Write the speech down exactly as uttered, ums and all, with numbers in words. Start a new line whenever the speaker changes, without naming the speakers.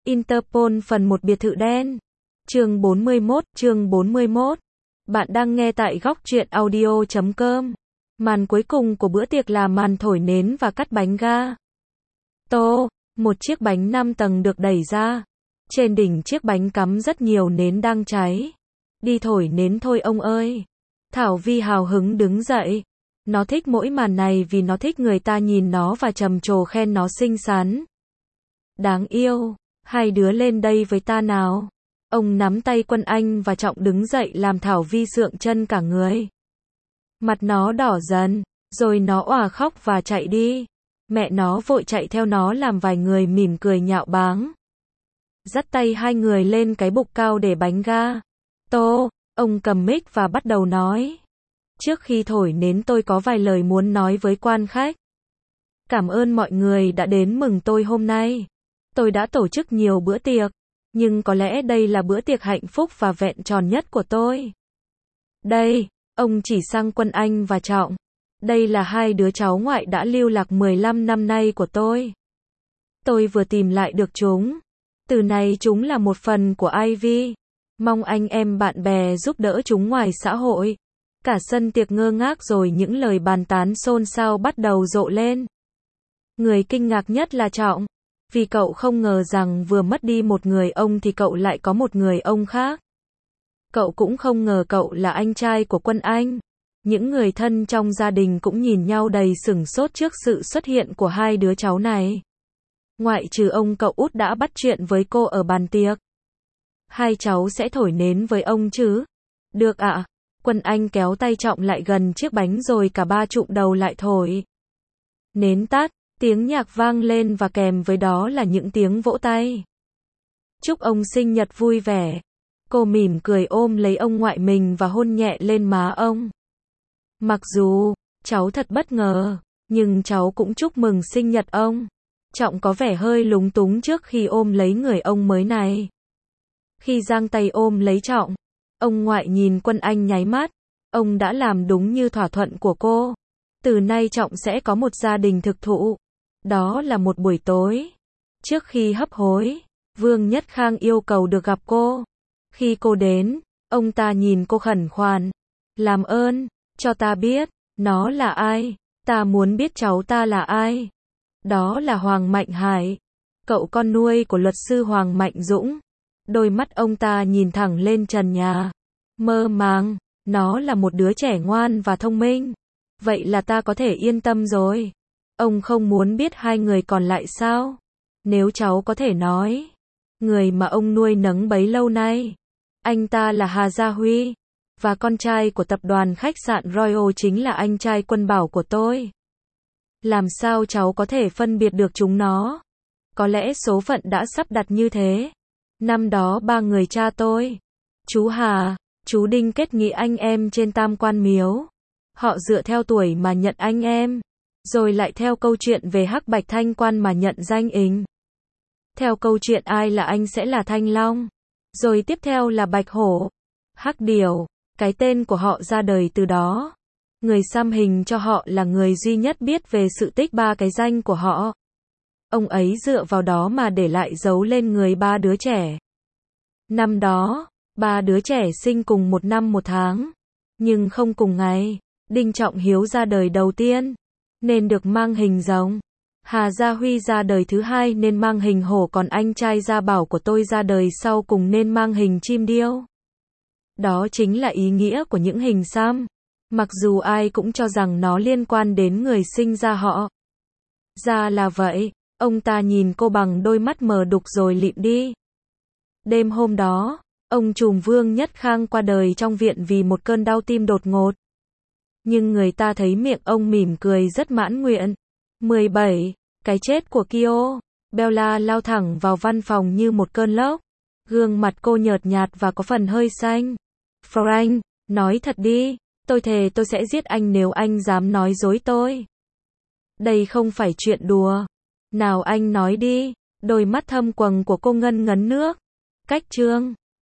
Interpol phần một biệt thự đen. Chương bốn mươi mốt, chương bốn mươi mốt. Bạn đang nghe tại góc truyện audio chấm com. Màn cuối cùng của bữa tiệc là màn thổi nến và cắt bánh ga. Tô, một chiếc bánh năm tầng được đẩy ra. Trên đỉnh chiếc bánh cắm rất nhiều nến đang cháy. Đi thổi nến thôi ông ơi. Thảo Vi hào hứng đứng dậy. Nó thích mỗi màn này vì nó thích người ta nhìn nó và trầm trồ khen nó xinh xắn. Đáng yêu, hai đứa lên đây với ta nào. Ông nắm tay Quân Anh và Trọng đứng dậy làm Thảo Vi sượng chân cả người. Mặt nó đỏ dần, rồi nó òa khóc và chạy đi. Mẹ nó vội chạy theo nó làm vài người mỉm cười nhạo báng. Dắt tay hai người lên cái bục cao để bánh ga. Tô, ông cầm mic và bắt đầu nói. Trước khi thổi nến tôi có vài lời muốn nói với quan khách. Cảm ơn mọi người đã đến mừng tôi hôm nay. Tôi đã tổ chức nhiều bữa tiệc, nhưng có lẽ đây là bữa tiệc hạnh phúc và vẹn tròn nhất của tôi. Đây, ông chỉ sang Quân Anh và Trọng. Đây là hai đứa cháu ngoại đã lưu lạc mười lăm năm nay của tôi. Tôi vừa tìm lại được chúng. Từ nay chúng là một phần của Ivy. Mong anh em bạn bè giúp đỡ chúng ngoài xã hội. Cả sân tiệc ngơ ngác rồi những lời bàn tán xôn xao bắt đầu rộ lên. Người kinh ngạc nhất là Trọng. Vì cậu không ngờ rằng vừa mất đi một người ông thì cậu lại có một người ông khác. Cậu cũng không ngờ cậu là anh trai của Quân Anh. Những người thân trong gia đình cũng nhìn nhau đầy sửng sốt trước sự xuất hiện của hai đứa cháu này. Ngoại trừ ông cậu út đã bắt chuyện với cô ở bàn tiệc. Hai cháu sẽ thổi nến với ông chứ? Được ạ. À? Quân Anh kéo tay Trọng lại gần chiếc bánh rồi cả ba trụm đầu lại thổi. Nến tắt, tiếng nhạc vang lên và kèm với đó là những tiếng vỗ tay. Chúc ông sinh nhật vui vẻ. Cô mỉm cười ôm lấy ông ngoại mình và hôn nhẹ lên má ông. Mặc dù cháu thật bất ngờ, nhưng cháu cũng chúc mừng sinh nhật ông. Trọng có vẻ hơi lúng túng trước khi ôm lấy người ông mới này. Khi giang tay ôm lấy Trọng, ông ngoại nhìn Quân Anh nháy mắt. Ông đã làm đúng như thỏa thuận của cô. Từ nay Trọng sẽ có một gia đình thực thụ. Đó là một buổi tối. Trước khi hấp hối, Vương Nhất Khang yêu cầu được gặp cô. Khi cô đến, ông ta nhìn cô khẩn khoản. Làm ơn, cho ta biết, nó là ai. Ta muốn biết cháu ta là ai. Đó là Hoàng Mạnh Hải, cậu con nuôi của luật sư Hoàng Mạnh Dũng. Đôi mắt ông ta nhìn thẳng lên trần nhà. Mơ màng, nó là một đứa trẻ ngoan và thông minh. Vậy là ta có thể yên tâm rồi. Ông không muốn biết hai người còn lại sao? Nếu cháu có thể nói. Người mà ông nuôi nấng bấy lâu nay. Anh ta là Hà Gia Huy. Và con trai của tập đoàn khách sạn Royal chính là anh trai Quân Bảo của tôi. Làm sao cháu có thể phân biệt được chúng nó? Có lẽ số phận đã sắp đặt như thế. Năm đó ba người cha tôi, chú Hà, chú Đinh kết nghĩa anh em trên Tam Quan Miếu. Họ dựa theo tuổi mà nhận anh em. Rồi lại theo câu chuyện về Hắc Bạch Thanh Quan mà nhận danh ính. Theo câu chuyện ai là anh sẽ là Thanh Long. Rồi tiếp theo là Bạch Hổ, Hắc Điểu. Cái tên của họ ra đời từ đó. Người xăm hình cho họ là người duy nhất biết về sự tích ba cái danh của họ. Ông ấy dựa vào đó mà để lại dấu lên người ba đứa trẻ. Năm đó, ba đứa trẻ sinh cùng một năm một tháng. Nhưng không cùng ngày. Đinh Trọng Hiếu ra đời đầu tiên, nên được mang hình rồng. Hà Gia Huy ra đời thứ hai nên mang hình hổ, còn anh trai Gia Bảo của tôi ra đời sau cùng nên mang hình chim điêu. Đó chính là ý nghĩa của những hình xăm. Mặc dù ai cũng cho rằng nó liên quan đến người sinh ra họ. Ra là vậy, ông ta nhìn cô bằng đôi mắt mờ đục rồi lịm đi. Đêm hôm đó, ông trùm Vương Nhất Khang qua đời trong viện vì một cơn đau tim đột ngột. Nhưng người ta thấy miệng ông mỉm cười rất mãn nguyện. mười bảy. Cái chết của Kyo. Bella lao thẳng vào văn phòng như một cơn lốc. Gương mặt cô nhợt nhạt và có phần hơi xanh. Frank, nói thật đi. Tôi thề tôi sẽ giết anh nếu anh dám nói dối tôi. Đây không phải chuyện đùa. Nào anh nói đi. Đôi mắt thâm quầng của cô ngân ngấn nước. Cách trương.